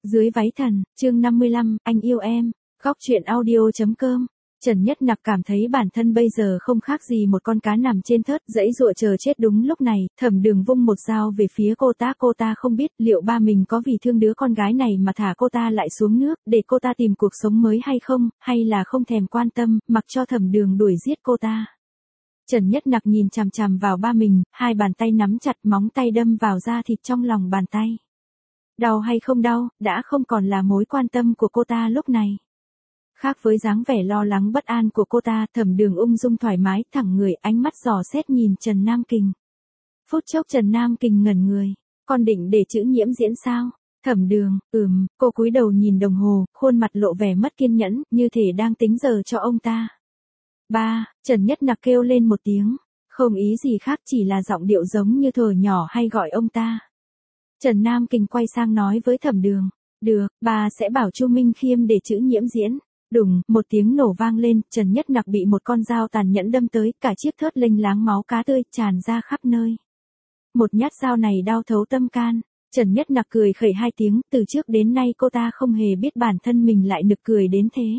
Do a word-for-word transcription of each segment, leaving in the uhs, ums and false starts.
Dưới váy thần, chương năm mươi lăm, anh yêu em. Góc truyện audio.com. Trần Nhất Nặc cảm thấy bản thân bây giờ không khác gì một con cá nằm trên thớt, giãy giụa chờ chết. Đúng lúc này, Thẩm Đường vung một dao về phía cô ta. Cô ta không biết liệu ba mình có vì thương đứa con gái này mà thả cô ta lại xuống nước để cô ta tìm cuộc sống mới hay không, hay là không thèm quan tâm, mặc cho Thẩm Đường đuổi giết cô ta. Trần Nhất Nặc nhìn chằm chằm vào ba mình, hai bàn tay nắm chặt, móng tay đâm vào da thịt trong lòng bàn tay. Đau hay không đau, đã không còn là mối quan tâm của cô ta lúc này. Khác với dáng vẻ lo lắng bất an của cô ta, Thẩm Đường ung dung thoải mái, thẳng người, ánh mắt dò xét nhìn Trần Nam Kình. Phút chốc Trần Nam Kình ngẩn người, con định để chữ Nhiễm diễn sao? Thẩm Đường, ừm, cô cúi đầu nhìn đồng hồ, khuôn mặt lộ vẻ mất kiên nhẫn, như thể đang tính giờ cho ông ta. Ba, Trần Nhất Nặc kêu lên một tiếng, không ý gì khác, chỉ là giọng điệu giống như thuở nhỏ hay gọi ông ta. Trần Nam Kình quay sang nói với Thẩm Đường, được, bà sẽ bảo Chu Minh Khiêm để chữ Nhiễm diễn. Đùng, một tiếng nổ vang lên, Trần Nhất Nặc bị một con dao tàn nhẫn đâm tới, cả chiếc thớt lênh láng máu cá tươi tràn ra khắp nơi. Một nhát dao này đau thấu tâm can. Trần Nhất Nặc cười khẩy hai tiếng, từ trước đến nay cô ta không hề biết bản thân mình lại nực cười đến thế.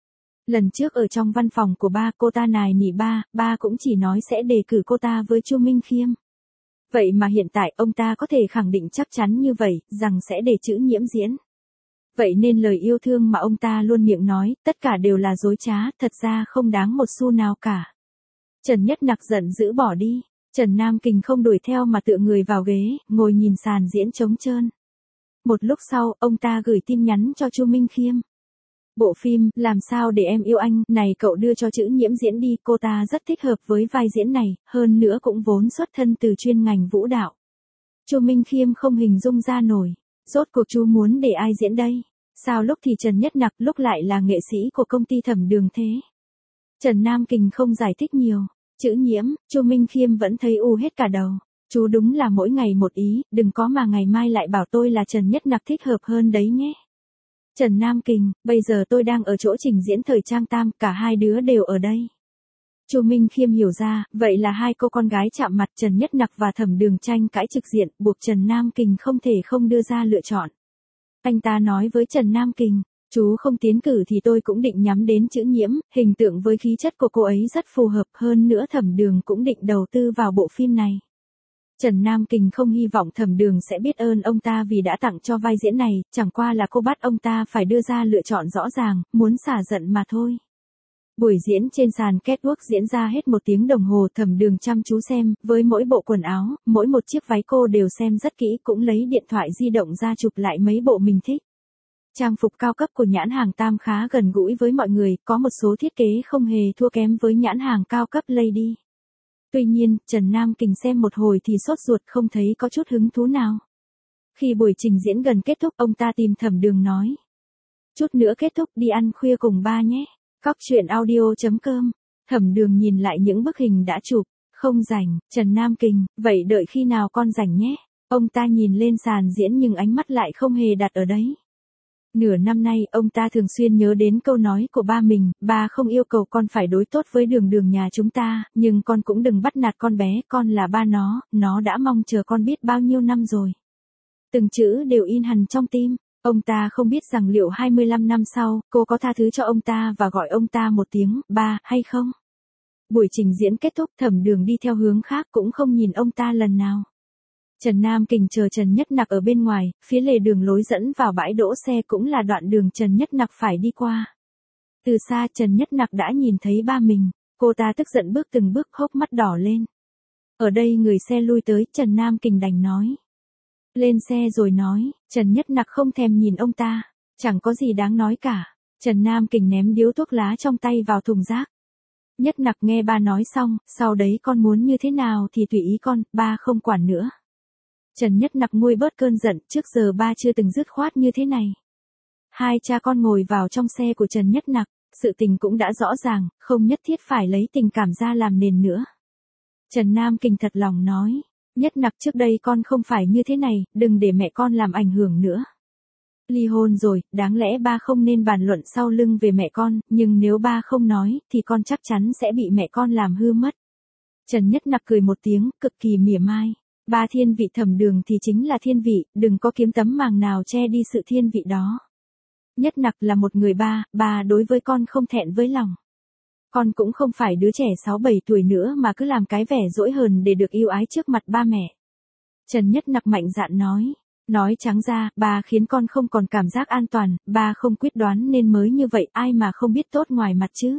Lần trước ở trong văn phòng của ba, cô ta nài nỉ ba, ba cũng chỉ nói sẽ đề cử cô ta với Chu Minh Khiêm. Vậy mà hiện tại ông ta có thể khẳng định chắc chắn như vậy, rằng sẽ để chữ Nhiễm diễn. Vậy nên lời yêu thương mà ông ta luôn miệng nói, tất cả đều là dối trá, thật ra không đáng một xu nào cả. Trần Nhất Nặc giận dữ bỏ đi, Trần Nam Kình không đuổi theo mà tựa người vào ghế, ngồi nhìn sàn diễn trống trơn. Một lúc sau, ông ta gửi tin nhắn cho Chu Minh Khiêm. Bộ phim, Làm sao để em yêu anh, này cậu đưa cho chữ Nhiễm diễn đi, cô ta rất thích hợp với vai diễn này, hơn nữa cũng vốn xuất thân từ chuyên ngành vũ đạo. Chu Minh Khiêm không hình dung ra nổi, rốt cuộc chú muốn để ai diễn đây? Sao lúc thì Trần Nhất Nặc, lúc lại là nghệ sĩ của công ty Thẩm Đường thế? Trần Nam Kình không giải thích nhiều, chữ Nhiễm, Chu Minh Khiêm vẫn thấy u hết cả đầu. Chú đúng là mỗi ngày một ý, đừng có mà ngày mai lại bảo tôi là Trần Nhất Nặc thích hợp hơn đấy nhé. Trần Nam Kình, bây giờ tôi đang ở chỗ trình diễn thời trang tam, cả hai đứa đều ở đây. Chu Minh Khiêm hiểu ra, vậy là hai cô con gái chạm mặt, Trần Nhất Nặc và Thẩm Đường tranh cãi trực diện, buộc Trần Nam Kình không thể không đưa ra lựa chọn. Anh ta nói với Trần Nam Kình, chú không tiến cử thì tôi cũng định nhắm đến chữ Nhiễm, hình tượng với khí chất của cô ấy rất phù hợp, hơn nữa Thẩm Đường cũng định đầu tư vào bộ phim này. Trần Nam Kình không hy vọng Thẩm Đường sẽ biết ơn ông ta vì đã tặng cho vai diễn này, chẳng qua là cô bắt ông ta phải đưa ra lựa chọn rõ ràng, muốn xả giận mà thôi. Buổi diễn trên sàn catwalk diễn ra hết một tiếng đồng hồ, Thẩm Đường chăm chú xem, với mỗi bộ quần áo, mỗi một chiếc váy cô đều xem rất kỹ, cũng lấy điện thoại di động ra chụp lại mấy bộ mình thích. Trang phục cao cấp của nhãn hàng Tam khá gần gũi với mọi người, có một số thiết kế không hề thua kém với nhãn hàng cao cấp Lady. Tuy nhiên, Trần Nam Kình xem một hồi thì sốt ruột, không thấy có chút hứng thú nào. Khi buổi trình diễn gần kết thúc, ông ta tìm Thẩm Đường nói. Chút nữa kết thúc, đi ăn khuya cùng ba nhé. Góc truyện audio.com. Thẩm Đường nhìn lại những bức hình đã chụp, không rảnh. Trần Nam Kình, vậy đợi khi nào con rảnh nhé. Ông ta nhìn lên sàn diễn nhưng ánh mắt lại không hề đặt ở đấy. Nửa năm nay, ông ta thường xuyên nhớ đến câu nói của ba mình, ba không yêu cầu con phải đối tốt với Đường Đường nhà chúng ta, nhưng con cũng đừng bắt nạt con bé, con là ba nó, nó đã mong chờ con biết bao nhiêu năm rồi. Từng chữ đều in hằn trong tim. Ông ta không biết rằng liệu hai mươi lăm năm sau, cô có tha thứ cho ông ta và gọi ông ta một tiếng, ba, hay không? Buổi trình diễn kết thúc, Thẩm Đường đi theo hướng khác cũng không nhìn ông ta lần nào. Trần Nam Kình chờ Trần Nhất Nặc ở bên ngoài, phía lề đường lối dẫn vào bãi đỗ xe cũng là đoạn đường Trần Nhất Nặc phải đi qua. Từ xa Trần Nhất Nặc đã nhìn thấy ba mình, cô ta tức giận bước từng bước, hốc mắt đỏ lên. Ở đây người xe lui tới, Trần Nam Kình đành nói. Lên xe rồi nói, Trần Nhất Nặc không thèm nhìn ông ta, chẳng có gì đáng nói cả. Trần Nam Kình ném điếu thuốc lá trong tay vào thùng rác. Nhất Nặc nghe ba nói xong, sau đấy con muốn như thế nào thì tùy ý con, ba không quản nữa. Trần Nhất Nặc nguôi bớt cơn giận, trước giờ ba chưa từng dứt khoát như thế này. Hai cha con ngồi vào trong xe của Trần Nhất Nặc, sự tình cũng đã rõ ràng, không nhất thiết phải lấy tình cảm ra làm nền nữa. Trần Nam Kình thật lòng nói. Nhất Nặc, trước đây con không phải như thế này, đừng để mẹ con làm ảnh hưởng nữa. Ly hôn rồi, đáng lẽ ba không nên bàn luận sau lưng về mẹ con, nhưng nếu ba không nói, thì con chắc chắn sẽ bị mẹ con làm hư mất. Trần Nhất Nặc cười một tiếng, cực kỳ mỉa mai. Ba thiên vị Thẩm Đường thì chính là thiên vị, đừng có kiếm tấm màng nào che đi sự thiên vị đó. Nhất Nặc là một người ba, ba đối với con không thẹn với lòng. Con cũng không phải đứa trẻ sáu bảy tuổi nữa mà cứ làm cái vẻ dỗi hờn để được yêu ái trước mặt ba mẹ. Trần Nhất Nặc mạnh dạn nói. Nói trắng ra, ba khiến con không còn cảm giác an toàn, ba không quyết đoán nên mới như vậy, ai mà không biết tốt ngoài mặt chứ.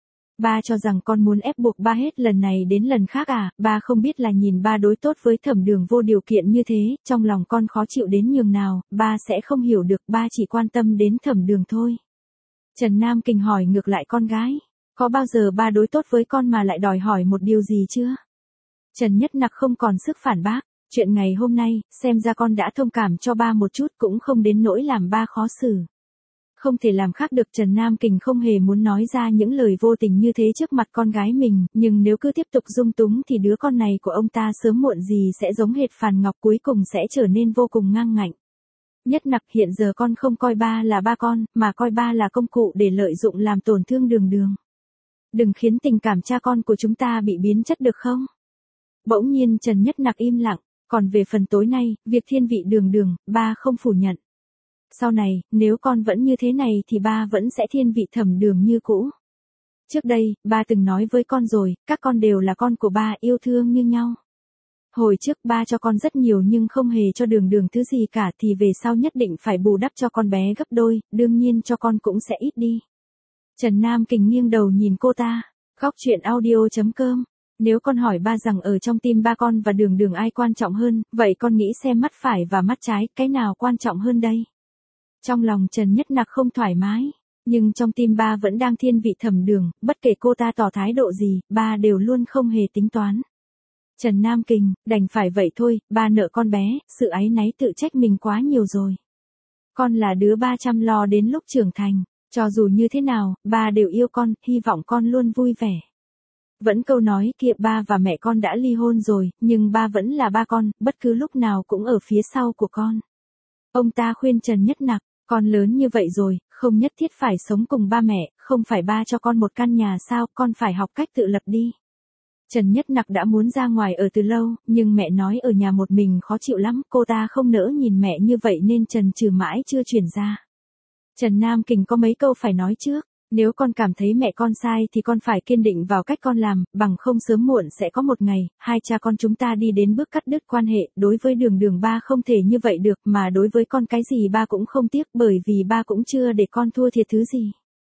Ba cho rằng con muốn ép buộc ba hết lần này đến lần khác à, ba không biết là nhìn ba đối tốt với Thẩm Đường vô điều kiện như thế, trong lòng con khó chịu đến nhường nào, ba sẽ không hiểu được, ba chỉ quan tâm đến Thẩm Đường thôi. Trần Nam Kình hỏi ngược lại con gái, có bao giờ ba đối tốt với con mà lại đòi hỏi một điều gì chưa? Trần Nhất Nặc không còn sức phản bác, chuyện ngày hôm nay, xem ra con đã thông cảm cho ba một chút cũng không đến nỗi làm ba khó xử. Không thể làm khác được, Trần Nam Kình không hề muốn nói ra những lời vô tình như thế trước mặt con gái mình, nhưng nếu cứ tiếp tục dung túng thì đứa con này của ông ta sớm muộn gì sẽ giống hệt Phàn Ngọc, cuối cùng sẽ trở nên vô cùng ngang ngạnh. Nhất Nặc, hiện giờ con không coi ba là ba con, mà coi ba là công cụ để lợi dụng làm tổn thương Đường Đường. Đừng khiến tình cảm cha con của chúng ta bị biến chất được không? Bỗng nhiên Trần Nhất Nặc im lặng, còn về phần tối nay, việc thiên vị Đường Đường, ba không phủ nhận. Sau này, nếu con vẫn như thế này thì ba vẫn sẽ thiên vị Thẩm Đường như cũ. Trước đây, ba từng nói với con rồi, các con đều là con của ba, yêu thương như nhau. Hồi trước ba cho con rất nhiều nhưng không hề cho Đường Đường thứ gì cả, thì về sau nhất định phải bù đắp cho con bé gấp đôi, đương nhiên cho con cũng sẽ ít đi. Trần Nam Kình nghiêng đầu nhìn cô ta, khóc chuyện audio chấm com. Nếu con hỏi ba rằng ở trong tim ba con và Đường Đường ai quan trọng hơn, vậy con nghĩ xem mắt phải và mắt trái, cái nào quan trọng hơn đây? Trong lòng Trần Nhất Nặc không thoải mái, nhưng trong tim ba vẫn đang thiên vị Thẩm Đường, bất kể cô ta tỏ thái độ gì, ba đều luôn không hề tính toán. Trần Nam Kình, đành phải vậy thôi, ba nợ con bé, sự áy náy tự trách mình quá nhiều rồi. Con là đứa ba chăm lo đến lúc trưởng thành, cho dù như thế nào, ba đều yêu con, hy vọng con luôn vui vẻ. Vẫn câu nói kia, ba và mẹ con đã ly hôn rồi, nhưng ba vẫn là ba con, bất cứ lúc nào cũng ở phía sau của con. Ông ta khuyên Trần Nhất Nặc, con lớn như vậy rồi, không nhất thiết phải sống cùng ba mẹ, không phải ba cho con một căn nhà sao, con phải học cách tự lập đi. Trần Nhất Nặc đã muốn ra ngoài ở từ lâu, nhưng mẹ nói ở nhà một mình khó chịu lắm, cô ta không nỡ nhìn mẹ như vậy nên Trần trừ mãi chưa chuyển ra. Trần Nam Kình có mấy câu phải nói trước, nếu con cảm thấy mẹ con sai thì con phải kiên định vào cách con làm, bằng không sớm muộn sẽ có một ngày, hai cha con chúng ta đi đến bước cắt đứt quan hệ, đối với Đường Đường ba không thể như vậy được, mà đối với con cái gì ba cũng không tiếc, bởi vì ba cũng chưa để con thua thiệt thứ gì.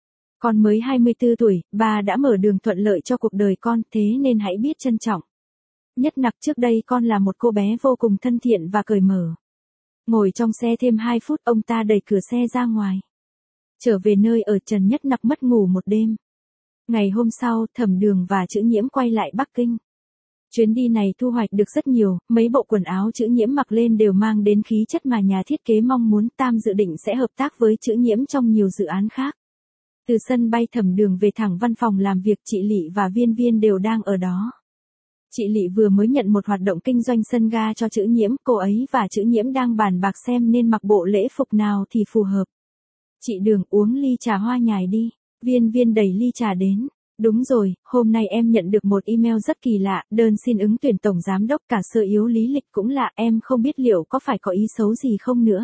Con mới hai mươi tư tuổi, ba đã mở đường thuận lợi cho cuộc đời con, thế nên hãy biết trân trọng. Nhất Nặc, trước đây con là một cô bé vô cùng thân thiện và cởi mở. Ngồi trong xe thêm hai phút, ông ta đẩy cửa xe ra ngoài. Trở về nơi ở, Trần Nhất Nặc mất ngủ một đêm. Ngày hôm sau, Thẩm Đường và Chữ Nhiễm quay lại Bắc Kinh. Chuyến đi này thu hoạch được rất nhiều, mấy bộ quần áo Chữ Nhiễm mặc lên đều mang đến khí chất mà nhà thiết kế mong muốn. Tam dự định sẽ hợp tác với Chữ Nhiễm trong nhiều dự án khác. Từ sân bay Thẩm Đường về thẳng văn phòng làm việc, chị Lị và Viên Viên đều đang ở đó. Chị Lị vừa mới nhận một hoạt động kinh doanh sân ga cho Chữ Nhiễm, cô ấy và Chữ Nhiễm đang bàn bạc xem nên mặc bộ lễ phục nào thì phù hợp. Chị Đường, uống ly trà hoa nhài đi. Viên Viên đẩy ly trà đến. Đúng rồi, hôm nay em nhận được một email rất kỳ lạ, đơn xin ứng tuyển tổng giám đốc, cả sơ yếu lý lịch cũng lạ, em không biết liệu có phải có ý xấu gì không nữa.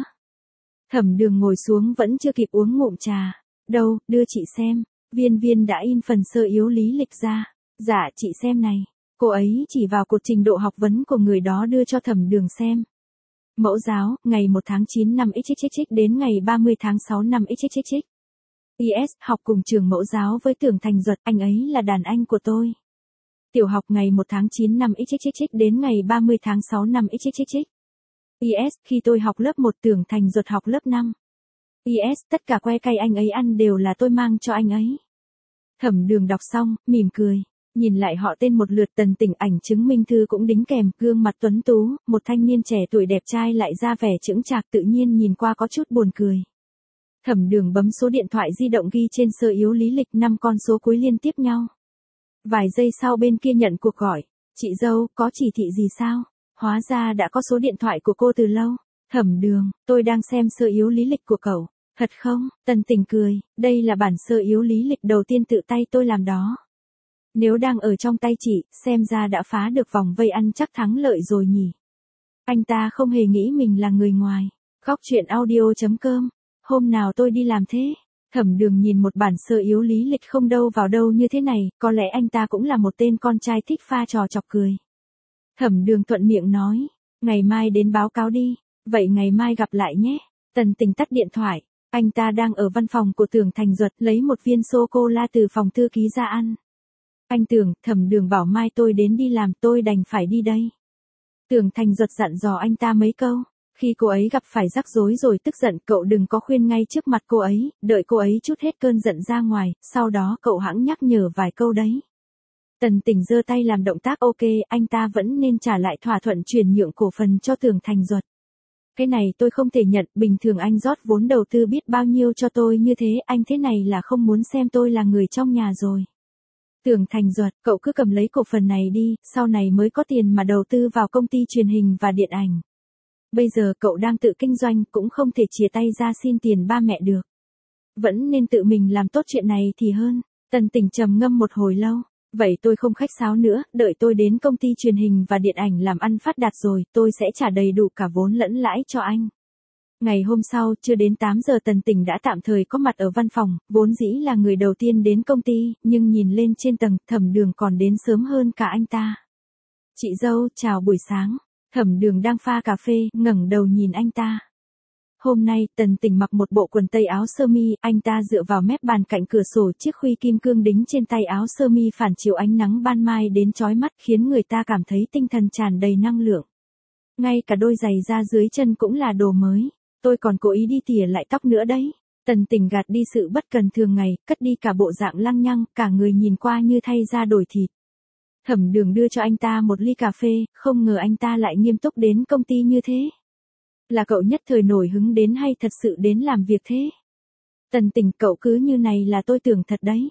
Thẩm Đường ngồi xuống vẫn chưa kịp uống ngụm trà. Đâu, đưa chị xem. Viên Viên đã in phần sơ yếu lý lịch ra. Dạ, chị xem này. Cô ấy chỉ vào cột trình độ học vấn của người đó đưa cho Thẩm Đường xem. Mẫu giáo, ngày một tháng chín năm xxx đến ngày ba mươi tháng sáu năm xxx. i ét, học cùng trường mẫu giáo với Tưởng Thành Duật, anh ấy là đàn anh của tôi. Tiểu học, ngày một tháng chín năm xxx đến ngày ba mươi tháng sáu năm xxx. i ét, khi tôi học lớp một, Tưởng Thành Duật học lớp năm. i ét, tất cả que cay anh ấy ăn đều là tôi mang cho anh ấy. Thẩm Đường đọc xong, mỉm cười. Nhìn lại họ tên một lượt, tần tỉnh ảnh chứng minh thư cũng đính kèm, gương mặt tuấn tú, một thanh niên trẻ tuổi đẹp trai lại ra vẻ chững chạc, tự nhiên nhìn qua có chút buồn cười. Thẩm Đường bấm số điện thoại di động ghi trên sơ yếu lý lịch, năm con số cuối liên tiếp nhau. Vài giây sau bên kia nhận cuộc gọi. Chị dâu, có chỉ thị gì sao? Hóa ra đã có số điện thoại của cô từ lâu. Thẩm Đường, tôi đang xem sơ yếu lý lịch của cậu. Thật không? Tần Tỉnh cười, đây là bản sơ yếu lý lịch đầu tiên tự tay tôi làm đó. Nếu đang ở trong tay chị, xem ra đã phá được vòng vây ăn chắc thắng lợi rồi nhỉ. Anh ta không hề nghĩ mình là người ngoài. Góc truyện audio.com. Hôm nào tôi đi làm thế? Thẩm Đường nhìn một bản sơ yếu lý lịch không đâu vào đâu như thế này, có lẽ anh ta cũng là một tên con trai thích pha trò chọc cười. Thẩm Đường thuận miệng nói, ngày mai đến báo cáo đi, vậy ngày mai gặp lại nhé. Tần Tình tắt điện thoại, anh ta đang ở văn phòng của Tưởng Thành Duật lấy một viên sô-cô-la từ phòng thư ký ra ăn. Anh Tưởng, Thẩm Đường bảo mai tôi đến đi làm, tôi đành phải đi đây. Tưởng Thành Duật dặn dò anh ta mấy câu. Khi cô ấy gặp phải rắc rối rồi tức giận, cậu đừng có khuyên ngay trước mặt cô ấy, đợi cô ấy chút hết cơn giận ra ngoài, sau đó cậu hãng nhắc nhở vài câu đấy. Tần Tình giơ tay làm động tác ok, anh ta vẫn nên trả lại thỏa thuận chuyển nhượng cổ phần cho Tưởng Thành Duật. Cái này tôi không thể nhận, bình thường anh rót vốn đầu tư biết bao nhiêu cho tôi như thế, anh thế này là không muốn xem tôi là người trong nhà rồi. Tưởng Thành Duật, cậu cứ cầm lấy cổ phần này đi, sau này mới có tiền mà đầu tư vào công ty truyền hình và điện ảnh. Bây giờ cậu đang tự kinh doanh, cũng không thể chia tay ra xin tiền ba mẹ được. Vẫn nên tự mình làm tốt chuyện này thì hơn. Tần Tình trầm ngâm một hồi lâu. Vậy tôi không khách sáo nữa, đợi tôi đến công ty truyền hình và điện ảnh làm ăn phát đạt rồi, tôi sẽ trả đầy đủ cả vốn lẫn lãi cho anh. Ngày hôm sau, chưa đến tám giờ Tần Tình đã tạm thời có mặt ở văn phòng, vốn dĩ là người đầu tiên đến công ty, nhưng nhìn lên trên tầng, Thẩm Đường còn đến sớm hơn cả anh ta. Chị dâu, chào buổi sáng. Thẩm Đường đang pha cà phê, ngẩng đầu nhìn anh ta. Hôm nay, Tần Tình mặc một bộ quần tây áo sơ mi, anh ta dựa vào mép bàn cạnh cửa sổ, chiếc khuy kim cương đính trên tay áo sơ mi phản chiếu ánh nắng ban mai đến chói mắt, khiến người ta cảm thấy tinh thần tràn đầy năng lượng. Ngay cả đôi giày da dưới chân cũng là đồ mới. Tôi còn cố ý đi tỉa lại tóc nữa đấy. Tần Tình gạt đi sự bất cần thường ngày, cất đi cả bộ dạng lăng nhăng, cả người nhìn qua như thay da đổi thịt. Thẩm Đường đưa cho anh ta một ly cà phê, không ngờ anh ta lại nghiêm túc đến công ty như thế. Là cậu nhất thời nổi hứng đến hay thật sự đến làm việc thế? Tần Tình, cậu cứ như này là tôi tưởng thật đấy.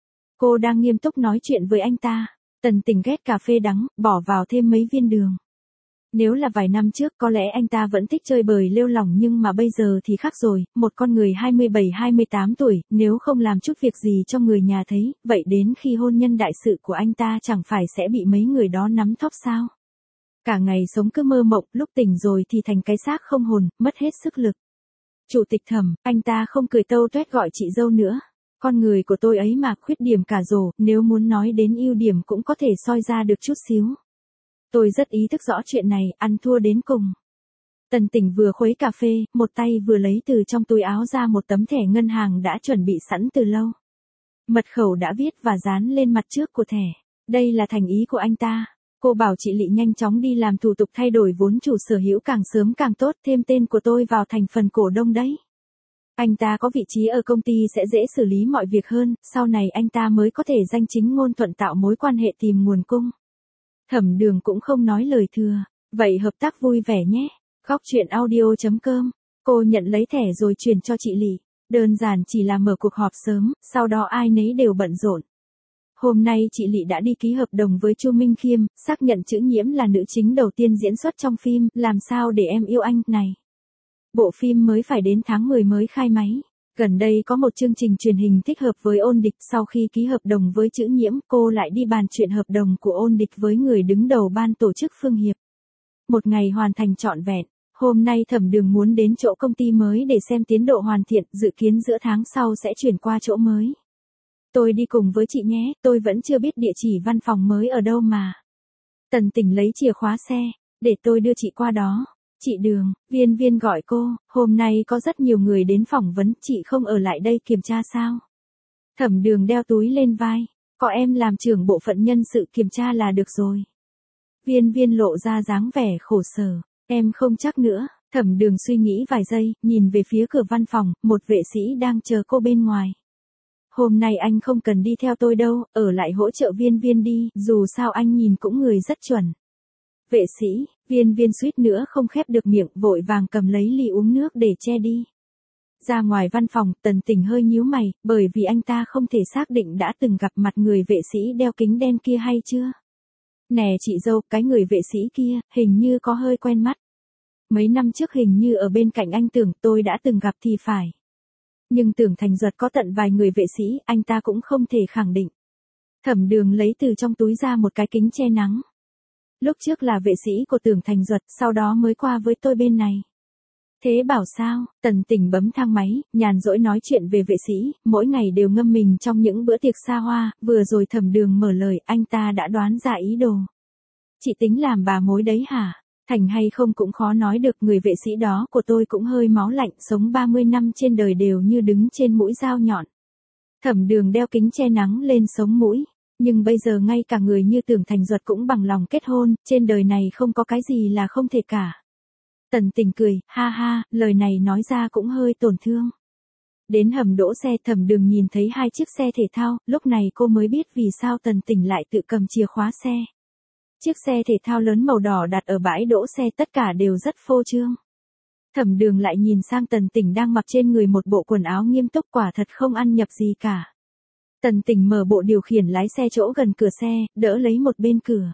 Cô đang nghiêm túc nói chuyện với anh ta. Tần Tình ghét cà phê đắng, bỏ vào thêm mấy viên đường. Nếu là vài năm trước có lẽ anh ta vẫn thích chơi bời lêu lỏng, nhưng mà bây giờ thì khác rồi, một con người hai mươi bảy hai mươi tám tuổi, nếu không làm chút việc gì cho người nhà thấy, vậy đến khi hôn nhân đại sự của anh ta chẳng phải sẽ bị mấy người đó nắm thóp sao? Cả ngày sống cứ mơ mộng, lúc tỉnh rồi thì thành cái xác không hồn, mất hết sức lực. Chủ tịch Thẩm, anh ta không cười tâu tuét gọi chị dâu nữa. Con người của tôi ấy mà, khuyết điểm cả rồ, nếu muốn nói đến ưu điểm cũng có thể soi ra được chút xíu. Tôi rất ý thức rõ chuyện này, ăn thua đến cùng. Tần Tình vừa khuấy cà phê, một tay vừa lấy từ trong túi áo ra một tấm thẻ ngân hàng đã chuẩn bị sẵn từ lâu. Mật khẩu đã viết và dán lên mặt trước của thẻ. Đây là thành ý của anh ta. Cô bảo chị Lị nhanh chóng đi làm thủ tục thay đổi vốn chủ sở hữu càng sớm càng tốt, thêm tên của tôi vào thành phần cổ đông đấy. Anh ta có vị trí ở công ty sẽ dễ xử lý mọi việc hơn, sau này anh ta mới có thể danh chính ngôn thuận tạo mối quan hệ tìm nguồn cung. Thẩm Đường cũng không nói lời thừa, vậy hợp tác vui vẻ nhé. Góc truyện audio.com. Cô nhận lấy thẻ rồi chuyển cho chị Lị. Đơn giản chỉ là mở cuộc họp sớm, sau đó ai nấy đều bận rộn. Hôm nay chị Lị đã đi ký hợp đồng với Chu Minh Khiêm, xác nhận chữ Nhiễm là nữ chính đầu tiên diễn xuất trong phim Làm sao để em yêu anh này. Bộ phim mới phải đến tháng mười mới khai máy. Gần đây có một chương trình truyền hình thích hợp với Ôn Địch, sau khi ký hợp đồng với chữ Nhiễm, cô lại đi bàn chuyện hợp đồng của Ôn Địch với người đứng đầu ban tổ chức Phương Hiệp. Một ngày hoàn thành trọn vẹn. Hôm nay Thẩm Đường muốn đến chỗ công ty mới để xem tiến độ hoàn thiện, dự kiến giữa tháng sau sẽ chuyển qua chỗ mới. Tôi đi cùng với chị nhé, tôi vẫn chưa biết địa chỉ văn phòng mới ở đâu mà. Tần Tình lấy chìa khóa xe, để tôi đưa chị qua đó. Chị Đường, Viên Viên gọi cô, hôm nay có rất nhiều người đến phỏng vấn, chị không ở lại đây kiểm tra sao? Thẩm Đường đeo túi lên vai, có em làm trưởng bộ phận nhân sự kiểm tra là được rồi. Viên Viên lộ ra dáng vẻ khổ sở, em không chắc nữa. Thẩm Đường suy nghĩ vài giây, nhìn về phía cửa văn phòng, một vệ sĩ đang chờ cô bên ngoài. Hôm nay anh không cần đi theo tôi đâu, ở lại hỗ trợ Viên Viên đi, dù sao anh nhìn cũng người rất chuẩn. Vệ sĩ, Viên Viên suýt nữa không khép được miệng, vội vàng cầm lấy ly uống nước để che đi. Ra ngoài văn phòng, Tần Tình hơi nhíu mày, bởi vì anh ta không thể xác định đã từng gặp mặt người vệ sĩ đeo kính đen kia hay chưa. Nè chị dâu, cái người vệ sĩ kia, hình như có hơi quen mắt. Mấy năm trước hình như ở bên cạnh anh Tưởng tôi đã từng gặp thì phải. Nhưng Tưởng Thành Duật có tận vài người vệ sĩ, anh ta cũng không thể khẳng định. Thẩm Đường lấy từ trong túi ra một cái kính che nắng. Lúc trước là vệ sĩ của Tưởng Thành Duật, sau đó mới qua với tôi bên này. Thế bảo sao? Tần Tỉnh bấm thang máy, nhàn rỗi nói chuyện về vệ sĩ, mỗi ngày đều ngâm mình trong những bữa tiệc xa hoa, vừa rồi Thẩm Đường mở lời, anh ta đã đoán ra ý đồ. Chị tính làm bà mối đấy hả? Thành hay không cũng khó nói được, người vệ sĩ đó của tôi cũng hơi máu lạnh, sống ba mươi năm trên đời đều như đứng trên mũi dao nhọn. Thẩm Đường đeo kính che nắng lên sống mũi. Nhưng bây giờ ngay cả người như Tưởng Thành Duật cũng bằng lòng kết hôn, trên đời này không có cái gì là không thể cả. Tần Tỉnh cười, ha ha, lời này nói ra cũng hơi tổn thương. Đến hầm đỗ xe, Thẩm Đường nhìn thấy hai chiếc xe thể thao, lúc này cô mới biết vì sao Tần Tỉnh lại tự cầm chìa khóa xe. Chiếc xe thể thao lớn màu đỏ đặt ở bãi đỗ xe, tất cả đều rất phô trương. Thẩm Đường lại nhìn sang Tần Tỉnh đang mặc trên người một bộ quần áo nghiêm túc, quả thật không ăn nhập gì cả. Tần Tỉnh mở bộ điều khiển lái xe chỗ gần cửa xe, đỡ lấy một bên cửa.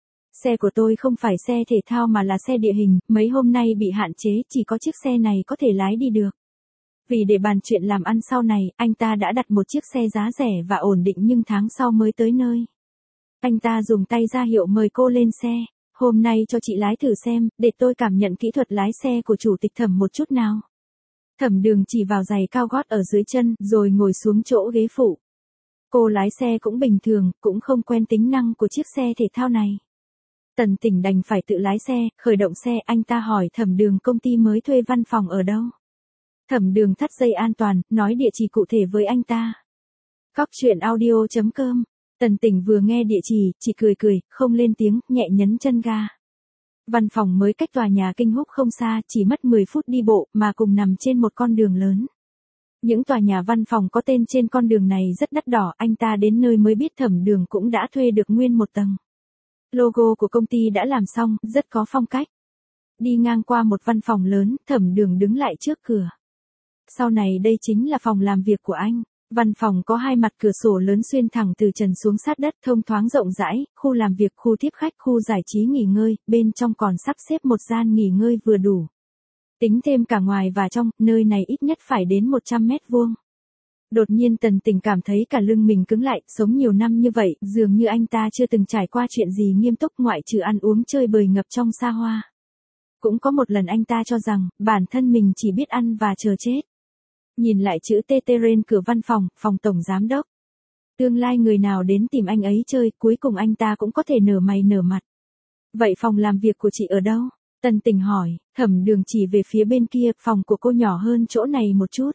Xe của tôi không phải xe thể thao mà là xe địa hình, mấy hôm nay bị hạn chế, chỉ có chiếc xe này có thể lái đi được. Vì để bàn chuyện làm ăn sau này, anh ta đã đặt một chiếc xe giá rẻ và ổn định nhưng tháng sau mới tới nơi. Anh ta dùng tay ra hiệu mời cô lên xe. Hôm nay cho chị lái thử xem, để tôi cảm nhận kỹ thuật lái xe của chủ tịch Thẩm một chút nào. Thẩm Đường chỉ vào giày cao gót ở dưới chân, rồi ngồi xuống chỗ ghế phụ. Cô lái xe cũng bình thường, cũng không quen tính năng của chiếc xe thể thao này. Tần Tỉnh đành phải tự lái xe, khởi động xe, anh ta hỏi Thẩm Đường công ty mới thuê văn phòng ở đâu. Thẩm Đường thắt dây an toàn, nói địa chỉ cụ thể với anh ta. Cóc truyện audio chấm com. Tần Tỉnh vừa nghe địa chỉ, chỉ cười cười, không lên tiếng, nhẹ nhấn chân ga. Văn phòng mới cách tòa nhà Kinh Húc không xa, chỉ mất mười phút đi bộ, mà cùng nằm trên một con đường lớn. Những tòa nhà văn phòng có tên trên con đường này rất đắt đỏ, anh ta đến nơi mới biết Thẩm Đường cũng đã thuê được nguyên một tầng. Logo của công ty đã làm xong, rất có phong cách. Đi ngang qua một văn phòng lớn, Thẩm Đường đứng lại trước cửa. Sau này đây chính là phòng làm việc của anh. Văn phòng có hai mặt cửa sổ lớn xuyên thẳng từ trần xuống sát đất, thông thoáng rộng rãi, khu làm việc, khu tiếp khách, khu giải trí nghỉ ngơi, bên trong còn sắp xếp một gian nghỉ ngơi vừa đủ. Tính thêm cả ngoài và trong, nơi này ít nhất phải đến một trăm mét vuông. Đột nhiên Tần Tỉnh cảm thấy cả lưng mình cứng lại, sống nhiều năm như vậy, dường như anh ta chưa từng trải qua chuyện gì nghiêm túc ngoại trừ ăn uống chơi bời ngập trong xa hoa. Cũng có một lần anh ta cho rằng, bản thân mình chỉ biết ăn và chờ chết. Nhìn lại chữ tê tê trên cửa văn phòng, phòng tổng giám đốc. Tương lai người nào đến tìm anh ấy chơi, cuối cùng anh ta cũng có thể nở mày nở mặt. Vậy phòng làm việc của chị ở đâu? Tần Tỉnh hỏi. Thẩm Đường chỉ về phía bên kia, phòng của cô nhỏ hơn chỗ này một chút.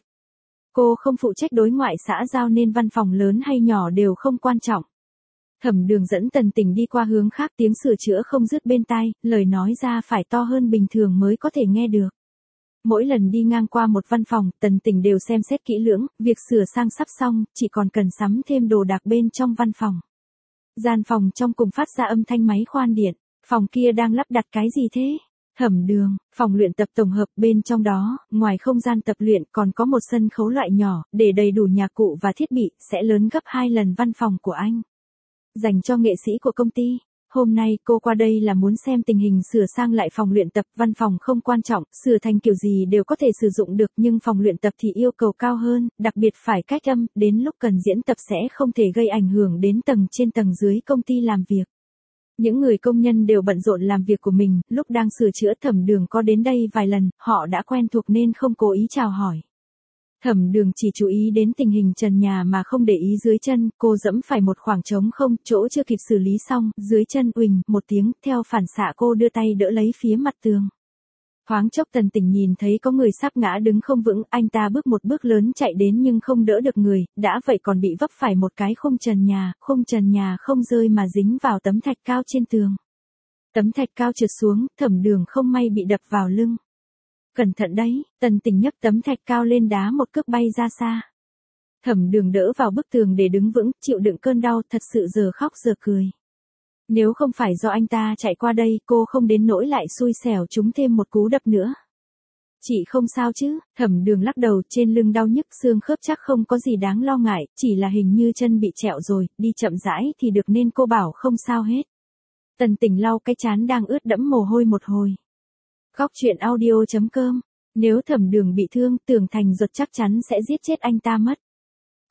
Cô không phụ trách đối ngoại xã giao nên văn phòng lớn hay nhỏ đều không quan trọng. Thẩm Đường dẫn Tần Tỉnh đi qua hướng khác, tiếng sửa chữa không dứt bên tai, lời nói ra phải to hơn bình thường mới có thể nghe được. Mỗi lần đi ngang qua một văn phòng, Tần Tỉnh đều xem xét kỹ lưỡng, việc sửa sang sắp xong, chỉ còn cần sắm thêm đồ đạc bên trong văn phòng. Gian phòng trong cùng phát ra âm thanh máy khoan điện, phòng kia đang lắp đặt cái gì thế? Thẩm Đường, phòng luyện tập tổng hợp, bên trong đó, ngoài không gian tập luyện còn có một sân khấu loại nhỏ, để đầy đủ nhạc cụ và thiết bị, sẽ lớn gấp hai lần văn phòng của anh. Dành cho nghệ sĩ của công ty. Hôm nay cô qua đây là muốn xem tình hình sửa sang lại phòng luyện tập, văn phòng không quan trọng, sửa thành kiểu gì đều có thể sử dụng được nhưng phòng luyện tập thì yêu cầu cao hơn, đặc biệt phải cách âm, đến lúc cần diễn tập sẽ không thể gây ảnh hưởng đến tầng trên tầng dưới công ty làm việc. Những người công nhân đều bận rộn làm việc của mình, lúc đang sửa chữa Thẩm Đường có đến đây vài lần, họ đã quen thuộc nên không cố ý chào hỏi. Thẩm Đường chỉ chú ý đến tình hình trần nhà mà không để ý dưới chân, cô dẫm phải một khoảng trống không, chỗ chưa kịp xử lý xong, dưới chân uỳnh một tiếng, theo phản xạ cô đưa tay đỡ lấy phía mặt tường. Thoáng chốc Tần Tỉnh nhìn thấy có người sắp ngã đứng không vững, anh ta bước một bước lớn chạy đến nhưng không đỡ được người, đã vậy còn bị vấp phải một cái khung trần nhà, khung trần nhà không rơi mà dính vào tấm thạch cao trên tường. Tấm thạch cao trượt xuống, Thẩm Đường không may bị đập vào lưng. Cẩn thận đấy, Tần Tỉnh nhấc tấm thạch cao lên đá một cước bay ra xa. Thẩm Đường đỡ vào bức tường để đứng vững, chịu đựng cơn đau, thật sự giờ khóc giờ cười. Nếu không phải do anh ta chạy qua đây, cô không đến nỗi lại xui xẻo trúng thêm một cú đập nữa. Chị không sao chứ? Thẩm Đường lắc đầu, trên lưng đau nhức, xương khớp chắc không có gì đáng lo ngại, chỉ là hình như chân bị trẹo rồi, đi chậm rãi thì được nên cô bảo không sao hết. Tần Tỉnh lau cái trán đang ướt đẫm mồ hôi một hồi. Cóc truyện audio chấm com. Nếu Thẩm Đường bị thương, Tưởng Thành Duật chắc chắn sẽ giết chết anh ta mất.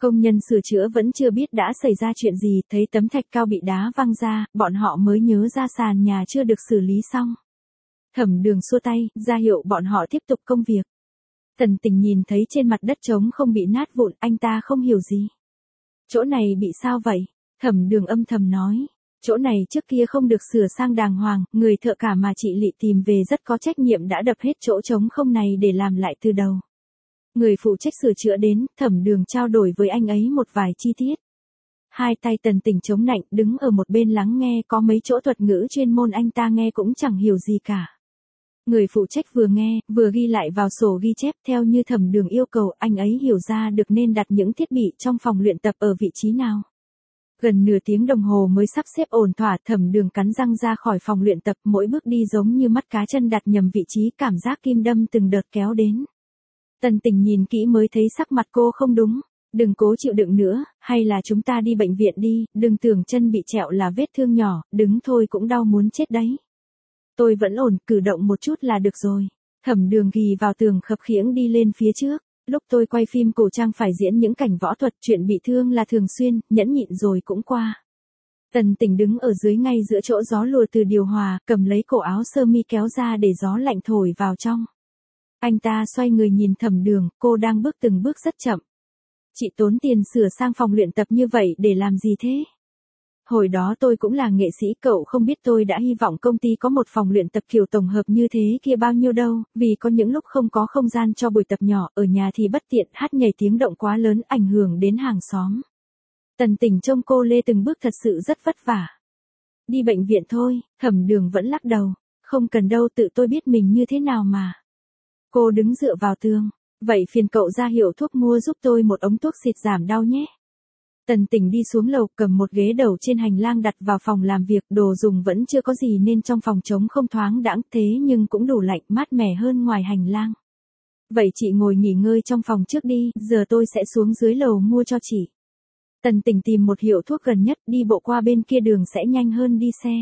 Công nhân sửa chữa vẫn chưa biết đã xảy ra chuyện gì, thấy tấm thạch cao bị đá văng ra, bọn họ mới nhớ ra sàn nhà chưa được xử lý xong. Thẩm Đường xua tay, ra hiệu bọn họ tiếp tục công việc. Tần Tình nhìn thấy trên mặt đất trống không bị nát vụn, anh ta không hiểu gì. Chỗ này bị sao vậy? Thẩm Đường âm thầm nói. Chỗ này trước kia không được sửa sang đàng hoàng, người thợ cả mà chị Lị tìm về rất có trách nhiệm đã đập hết chỗ trống không này để làm lại từ đầu. Người phụ trách sửa chữa đến, Thẩm Đường trao đổi với anh ấy một vài chi tiết. Hai tay Tần Tình chống nạnh, đứng ở một bên lắng nghe, có mấy chỗ thuật ngữ chuyên môn anh ta nghe cũng chẳng hiểu gì cả. Người phụ trách vừa nghe, vừa ghi lại vào sổ ghi chép theo như Thẩm Đường yêu cầu, anh ấy hiểu ra được nên đặt những thiết bị trong phòng luyện tập ở vị trí nào. Gần nửa tiếng đồng hồ mới sắp xếp ổn thỏa, Thẩm Đường cắn răng ra khỏi phòng luyện tập, mỗi bước đi giống như mắt cá chân đặt nhầm vị trí, cảm giác kim đâm từng đợt kéo đến. Tần Tình nhìn kỹ mới thấy sắc mặt cô không đúng. Đừng cố chịu đựng nữa, hay là chúng ta đi bệnh viện đi, đừng tưởng chân bị trẹo là vết thương nhỏ, đứng thôi cũng đau muốn chết đấy. Tôi vẫn ổn, cử động một chút là được rồi. Thẩm Đường ghì vào tường khập khiễng đi lên phía trước. Lúc tôi quay phim cổ trang phải diễn những cảnh võ thuật, chuyện bị thương là thường xuyên, nhẫn nhịn rồi cũng qua. Tần Tình đứng ở dưới ngay giữa chỗ gió lùa từ điều hòa, cầm lấy cổ áo sơ mi kéo ra để gió lạnh thổi vào trong. Anh ta xoay người nhìn Thẩm Đường, cô đang bước từng bước rất chậm. Chị tốn tiền sửa sang phòng luyện tập như vậy để làm gì thế? Hồi đó tôi cũng là nghệ sĩ, cậu không biết tôi đã hy vọng công ty có một phòng luyện tập kiểu tổng hợp như thế kia bao nhiêu đâu, vì có những lúc không có không gian cho buổi tập nhỏ, ở nhà thì bất tiện, hát nhảy tiếng động quá lớn ảnh hưởng đến hàng xóm. Tần Tình trông cô lê từng bước thật sự rất vất vả. Đi bệnh viện thôi, Thẩm Đường vẫn lắc đầu, không cần đâu, tự tôi biết mình như thế nào mà. Cô đứng dựa vào tường, vậy phiền cậu ra hiệu thuốc mua giúp tôi một ống thuốc xịt giảm đau nhé. Tần Tình đi xuống lầu cầm một ghế đầu trên hành lang đặt vào phòng làm việc, đồ dùng vẫn chưa có gì nên trong phòng trống không thoáng đãng thế nhưng cũng đủ lạnh mát mẻ hơn ngoài hành lang. Vậy chị ngồi nghỉ ngơi trong phòng trước đi, giờ tôi sẽ xuống dưới lầu mua cho chị. Tần Tình tìm một hiệu thuốc gần nhất, đi bộ qua bên kia đường sẽ nhanh hơn đi xe.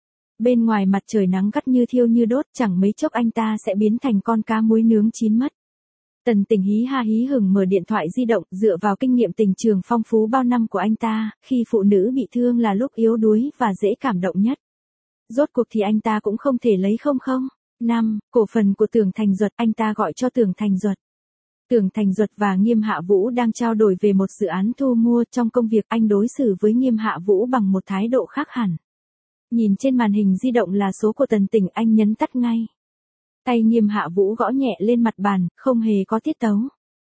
Bên ngoài mặt trời nắng gắt như thiêu như đốt, chẳng mấy chốc anh ta sẽ biến thành con cá muối nướng chín mất. Tần Tình hí ha hí hửng mở điện thoại di động, dựa vào kinh nghiệm tình trường phong phú bao năm của anh ta, khi phụ nữ bị thương là lúc yếu đuối và dễ cảm động nhất. Rốt cuộc thì anh ta cũng không thể lấy không không. năm. Cổ phần của Tưởng Thành Duật, anh ta gọi cho Tưởng Thành Duật. Tưởng Thành Duật và Nghiêm Hạ Vũ đang trao đổi về một dự án thu mua, trong công việc anh đối xử với Nghiêm Hạ Vũ bằng một thái độ khác hẳn. Nhìn trên màn hình di động là số của Tần Tình, anh nhấn tắt ngay. Tay Nghiêm Hạ Vũ gõ nhẹ lên mặt bàn, không hề có tiết tấu.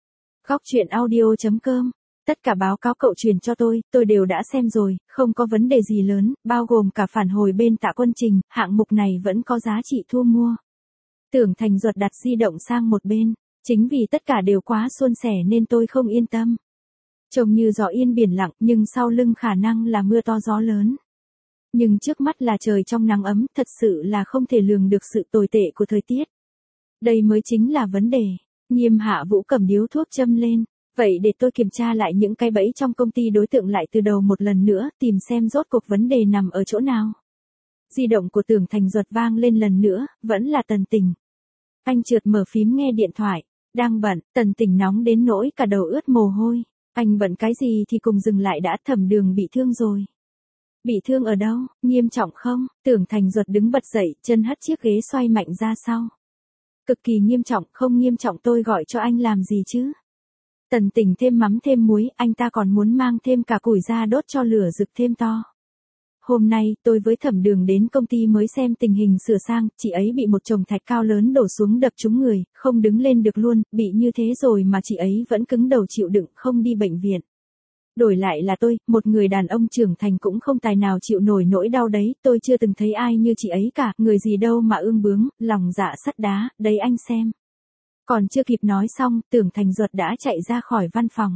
Góc truyện audio chấm com. Tất cả báo cáo cậu truyền cho tôi, tôi đều đã xem rồi, không có vấn đề gì lớn, bao gồm cả phản hồi bên Tạ Quân Trình, hạng mục này vẫn có giá trị thu mua. Tưởng Thành Duật đặt di động sang một bên, chính vì tất cả đều quá suôn sẻ nên tôi không yên tâm. Trông như gió yên biển lặng nhưng sau lưng khả năng là mưa to gió lớn. Nhưng trước mắt là trời trong nắng ấm, thật sự là không thể lường được sự tồi tệ của thời tiết. Đây mới chính là vấn đề. Nghiêm Hạ Vũ cầm điếu thuốc châm lên. Vậy để tôi kiểm tra lại những cái bẫy trong công ty đối tượng lại từ đầu một lần nữa, tìm xem rốt cuộc vấn đề nằm ở chỗ nào. Di động của Tưởng Thành Duật vang lên lần nữa, vẫn là Tần Tình. Anh trượt mở phím nghe điện thoại. Đang bận, Tần Tình nóng đến nỗi cả đầu ướt mồ hôi. Anh bận cái gì thì cùng dừng lại đã, Thẩm Đường bị thương rồi. Bị thương ở đâu, nghiêm trọng không? Tưởng Thành Duật đứng bật dậy, chân hất chiếc ghế xoay mạnh ra sau. Cực kỳ nghiêm trọng, không nghiêm trọng tôi gọi cho anh làm gì chứ? Tần Tình thêm mắm thêm muối, anh ta còn muốn mang thêm cả củi ra đốt cho lửa rực thêm to. Hôm nay, tôi với Thẩm Đường đến công ty mới xem tình hình sửa sang, chị ấy bị một chồng thạch cao lớn đổ xuống đập trúng người, không đứng lên được luôn, bị như thế rồi mà chị ấy vẫn cứng đầu chịu đựng, không đi bệnh viện. Đổi lại là tôi, một người đàn ông trưởng thành cũng không tài nào chịu nổi nỗi đau đấy, tôi chưa từng thấy ai như chị ấy cả, người gì đâu mà ương bướng, lòng dạ sắt đá, đấy anh xem. Còn chưa kịp nói xong, Tưởng Thành Duật đã chạy ra khỏi văn phòng.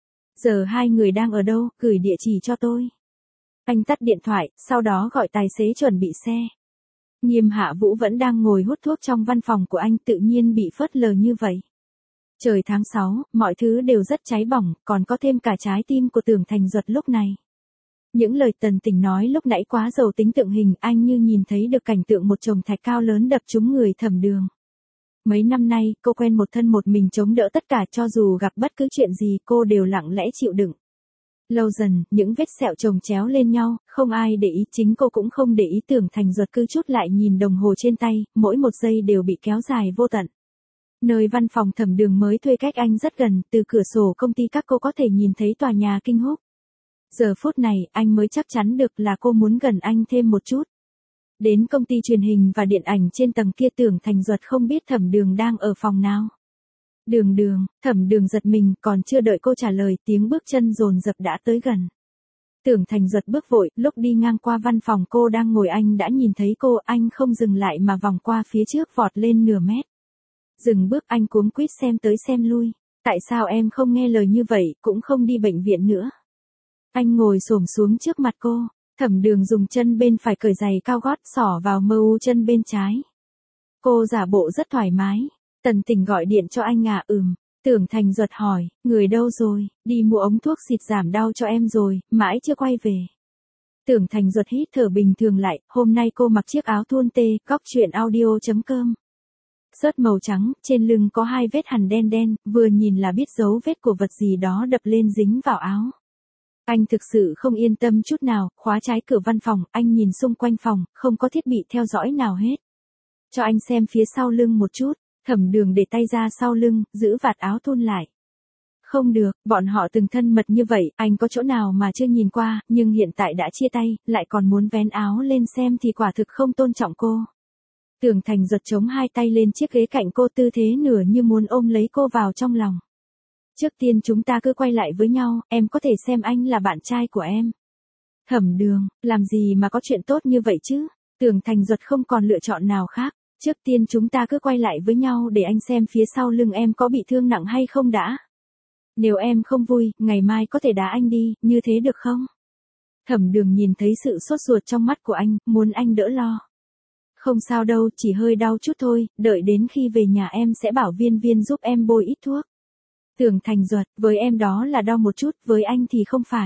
Giờ hai người đang ở đâu, gửi địa chỉ cho tôi. Anh tắt điện thoại, sau đó gọi tài xế chuẩn bị xe. Nghiêm Hạ Vũ vẫn đang ngồi hút thuốc trong văn phòng của anh, tự nhiên bị phớt lờ như vậy. Trời tháng sáu, mọi thứ đều rất cháy bỏng, còn có thêm cả trái tim của Tưởng Thành Duật lúc này. Những lời Tần Tình nói lúc nãy quá giàu tính tượng hình, anh như nhìn thấy được cảnh tượng một chồng thạch cao lớn đập trúng người Thẩm Đường. Mấy năm nay, cô quen một thân một mình chống đỡ tất cả, cho dù gặp bất cứ chuyện gì cô đều lặng lẽ chịu đựng. Lâu dần, những vết sẹo chồng chéo lên nhau, không ai để ý, chính cô cũng không để ý. Tưởng Thành Duật cứ chút lại nhìn đồng hồ trên tay, mỗi một giây đều bị kéo dài vô tận. Nơi văn phòng Thẩm Đường mới thuê cách anh rất gần, từ cửa sổ công ty các cô có thể nhìn thấy tòa nhà Kinh Húc. Giờ phút này, anh mới chắc chắn được là cô muốn gần anh thêm một chút. Đến công ty truyền hình và điện ảnh trên tầng kia, Tưởng Thành Duật không biết Thẩm Đường đang ở phòng nào. Đường Đường, Thẩm Đường giật mình, còn chưa đợi cô trả lời, tiếng bước chân dồn dập đã tới gần. Tưởng Thành Duật bước vội, lúc đi ngang qua văn phòng cô đang ngồi anh đã nhìn thấy cô, anh không dừng lại mà vòng qua phía trước vọt lên nửa mét. Dừng bước, anh cuống quýt xem tới xem lui. Tại sao em không nghe lời như vậy, cũng không đi bệnh viện nữa? Anh ngồi xổm xuống trước mặt cô. Thẩm Đường dùng chân bên phải cởi giày cao gót xỏ vào mơ u chân bên trái. Cô giả bộ rất thoải mái. Tần Tình gọi điện cho anh à? Ừm. Tưởng Thành Duật hỏi, người đâu rồi? Đi mua ống thuốc xịt giảm đau cho em rồi, mãi chưa quay về. Tưởng Thành Duật hít thở bình thường lại, hôm nay cô mặc chiếc áo thun tê, góc truyện audio chấm com. Sớt màu trắng, trên lưng có hai vết hằn đen đen, vừa nhìn là biết dấu vết của vật gì đó đập lên dính vào áo. Anh thực sự không yên tâm chút nào, khóa trái cửa văn phòng, anh nhìn xung quanh phòng, không có thiết bị theo dõi nào hết. Cho anh xem phía sau lưng một chút. Thẩm Đường để tay ra sau lưng, giữ vạt áo thun lại. Không được, bọn họ từng thân mật như vậy, anh có chỗ nào mà chưa nhìn qua, nhưng hiện tại đã chia tay, lại còn muốn vén áo lên xem thì quả thực không tôn trọng cô. Tưởng Thành Duật chống hai tay lên chiếc ghế cạnh cô, tư thế nửa như muốn ôm lấy cô vào trong lòng. Trước tiên chúng ta cứ quay lại với nhau, em có thể xem anh là bạn trai của em. Thẩm Đường, làm gì mà có chuyện tốt như vậy chứ? Tưởng Thành Duật không còn lựa chọn nào khác. Trước tiên chúng ta cứ quay lại với nhau để anh xem phía sau lưng em có bị thương nặng hay không đã. Nếu em không vui, ngày mai có thể đá anh đi, như thế được không? Thẩm Đường nhìn thấy sự sốt ruột trong mắt của anh, muốn anh đỡ lo. Không sao đâu, chỉ hơi đau chút thôi, đợi đến khi về nhà em sẽ bảo Viên Viên giúp em bôi ít thuốc. Tưởng Thành Duật, với em đó là đau một chút, với anh thì không phải.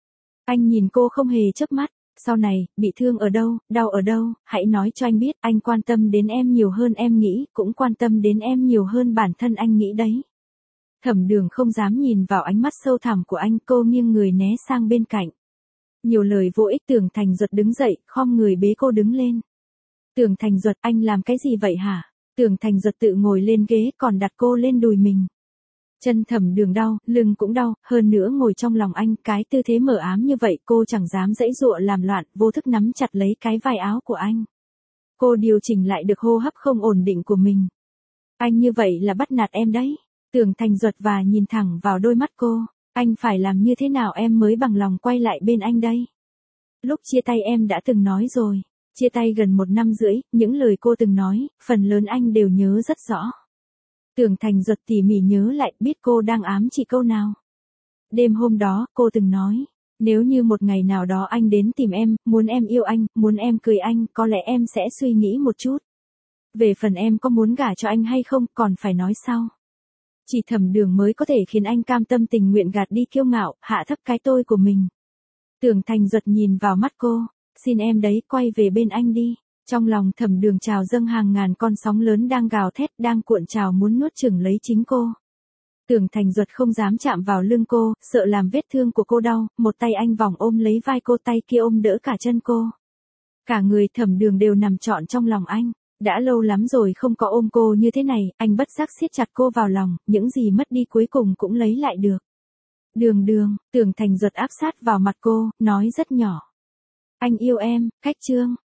Anh nhìn cô không hề chớp mắt. Sau này, bị thương ở đâu, đau ở đâu, hãy nói cho anh biết, anh quan tâm đến em nhiều hơn em nghĩ, cũng quan tâm đến em nhiều hơn bản thân anh nghĩ đấy. Thẩm Đường không dám nhìn vào ánh mắt sâu thẳm của anh, cô nghiêng người né sang bên cạnh. Nhiều lời vô ích. Tưởng Thành Duật đứng dậy, khom người bế cô đứng lên. Tưởng Thành Duật, anh làm cái gì vậy hả? Tưởng Thành Duật tự ngồi lên ghế, còn đặt cô lên đùi mình. Chân Thẩm Đường đau, lưng cũng đau, hơn nữa ngồi trong lòng anh, cái tư thế mờ ám như vậy, cô chẳng dám giãy giụa làm loạn, vô thức nắm chặt lấy cái vai áo của anh. Cô điều chỉnh lại được hô hấp không ổn định của mình. Anh như vậy là bắt nạt em đấy. Tưởng Thành Duật và nhìn thẳng vào đôi mắt cô, anh phải làm như thế nào em mới bằng lòng quay lại bên anh đây? Lúc chia tay em đã từng nói rồi, chia tay gần một năm rưỡi, những lời cô từng nói, phần lớn anh đều nhớ rất rõ. Tưởng Thành Duật tỉ mỉ nhớ lại, biết cô đang ám chỉ câu nào. Đêm hôm đó, cô từng nói, nếu như một ngày nào đó anh đến tìm em, muốn em yêu anh, muốn em cưới anh, có lẽ em sẽ suy nghĩ một chút. Về phần em có muốn gả cho anh hay không, còn phải nói sau. Chỉ Thẩm Đường mới có thể khiến anh cam tâm tình nguyện gạt đi kiêu ngạo, hạ thấp cái tôi của mình. Tưởng Thành Duật nhìn vào mắt cô, xin em đấy, quay về bên anh đi. Trong lòng Thẩm Đường trào dâng hàng ngàn con sóng lớn đang gào thét, đang cuộn trào muốn nuốt chửng lấy chính cô. Tưởng Thành Duật không dám chạm vào lưng cô, sợ làm vết thương của cô đau, một tay anh vòng ôm lấy vai cô, tay kia ôm đỡ cả chân cô. Cả người Thẩm Đường đều nằm trọn trong lòng anh. Đã lâu lắm rồi không có ôm cô như thế này, anh bất giác siết chặt cô vào lòng, những gì mất đi cuối cùng cũng lấy lại được. Đường Đường, Tưởng Thành Duật áp sát vào mặt cô, nói rất nhỏ. Anh yêu em, cách chương.